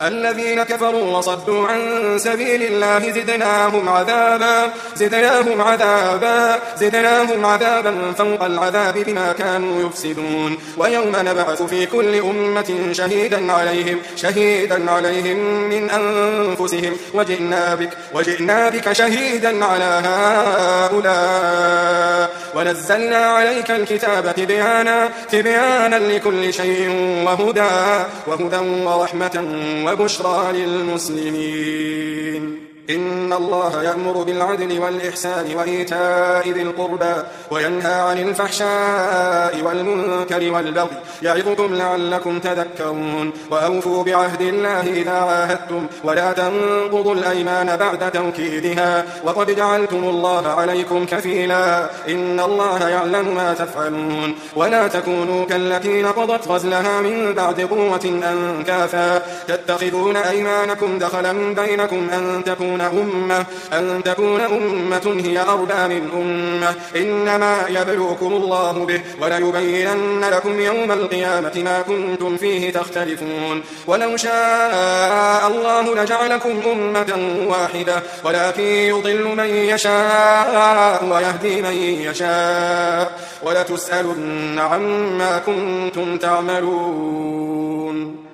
الذين كفروا وصدوا عن سبيل الله زدناهم عذابا فوق العذاب بما كانوا يفسدون. ويوم نبعث في كل أمة شهيدا عليهم من أنفسهم وجئنا بك شهيدا على هؤلاء ونزلنا عليك الكتاب تبيانا لكل شيء وهدى ورحمة وبشرى للمسلمين. إن الله يأمر بالعدل والإحسان وإيتاء ذي القربى وينهى عن الفحشاء والمنكر والبغي يعظكم لعلكم تذكرون. وأوفوا بعهد الله إذا عاهدتم ولا تنقضوا الأيمان بعد توكيدها وقد جعلتم الله عليكم كفيلا إن الله يعلم ما تفعلون. ولا تكونوا كالتي نقضت غزلها من بعد قوة أنكاثا تتخذون أيمانكم دخلا بينكم أن تكون أمة هي أربى من أمة إنما يبلوكم الله به وليبينن لكم يوم القيامة ما كنتم فيه تختلفون. ولو شاء الله لجعلكم أمة واحدة ولكن يضل من يشاء ويهدي من يشاء ولتسألن عما كنتم تعملون.